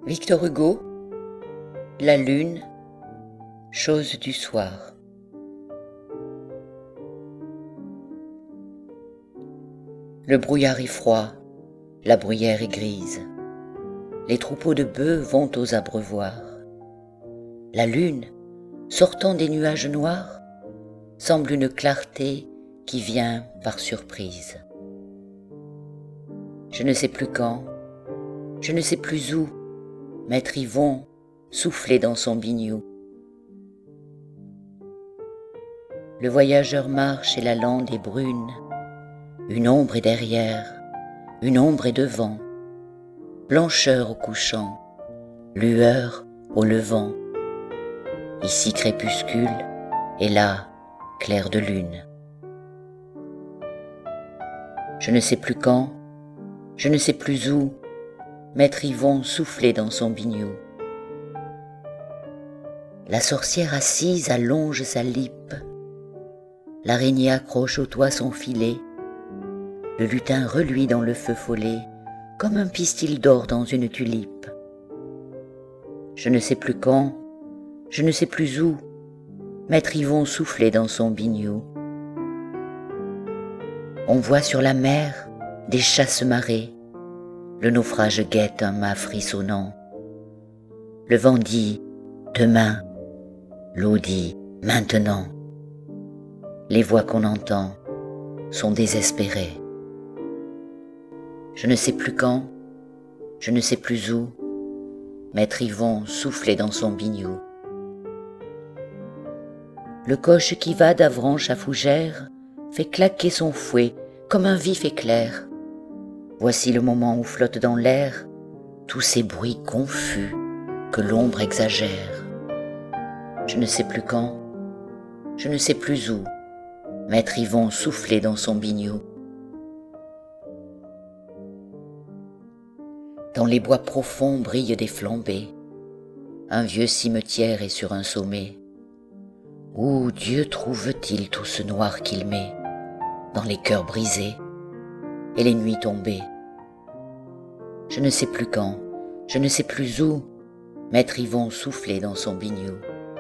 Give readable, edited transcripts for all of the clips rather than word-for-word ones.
Victor Hugo, La lune, chose du soir. Le brouillard est froid, la bruyère est grise. Les troupeaux de bœufs vont aux abreuvoirs. La lune, sortant des nuages noirs, semble une clarté qui vient par surprise. Je ne sais plus quand, je ne sais plus où, Maître Yvon soufflait dans son biniou. Le voyageur marche et la lande est brune. Une ombre est derrière, une ombre est devant. Blancheur au couchant, lueur au levant. Ici crépuscule, et là clair de lune. Je ne sais plus quand, je ne sais plus où, Maître Yvon soufflait dans son biniou. La sorcière assise allonge sa lippe. L'araignée accroche au toit son filet. Le lutin reluit dans le feu follet, comme un pistil d'or dans une tulipe. Je ne sais plus quand, je ne sais plus où, Maître Yvon soufflait dans son biniou. On voit sur la mer des chasse-marées. Le naufrage guette un mât frissonnant. Le vent dit « demain », l'eau dit « maintenant ». Les voix qu'on entend sont désespérées. Je ne sais plus quand, je ne sais plus où, Maître Yvon soufflait dans son biniou. Le coche qui va d'Avranches à Fougères fait claquer son fouet comme un vif éclair. Voici le moment où flottent dans l'air tous ces bruits confus que l'ombre exagère. Je ne sais plus quand, je ne sais plus où, Maître Yvon soufflait dans son biniou. Dans les bois profonds brillent des flambées. Un vieux cimetière est sur un sommet. Où Dieu trouve-t-il tout ce noir qu'il met dans les cœurs brisés et les nuits tombées? Je ne sais plus quand, je ne sais plus où, Maître Yvon soufflait dans son biniou.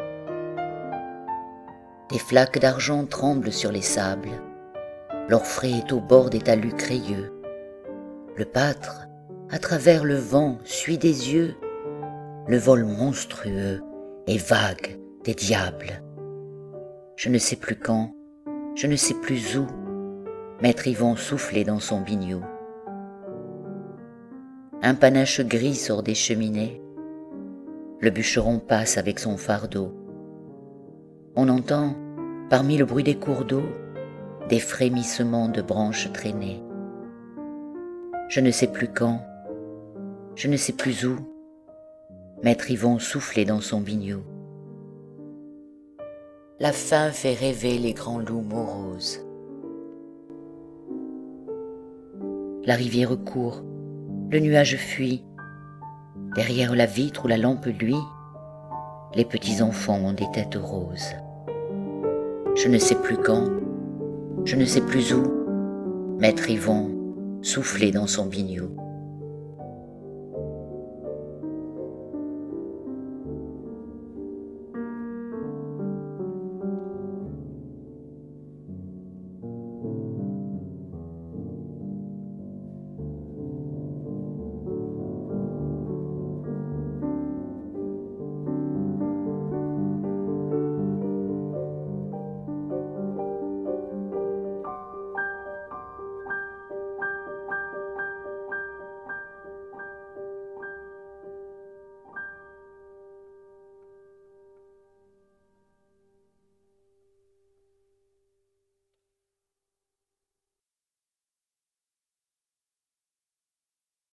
Des flaques d'argent tremblent sur les sables. L'orfraie est au bord des talus crayeux. Le pâtre, à travers le vent, suit des yeux le vol monstrueux et vague des diables. Je ne sais plus quand, je ne sais plus où, Maître Yvon soufflait dans son biniou. Un panache gris sort des cheminées. Le bûcheron passe avec son fardeau. On entend, parmi le bruit des cours d'eau, des frémissements de branches traînées. Je ne sais plus quand, je ne sais plus où, Maître Yvon soufflait dans son biniou. La faim fait rêver les grands loups moroses. La rivière court, le nuage fuit. Derrière la vitre où la lampe luit, les petits enfants ont des têtes roses. Je ne sais plus quand, je ne sais plus où, Maître Yvon soufflait dans son biniou.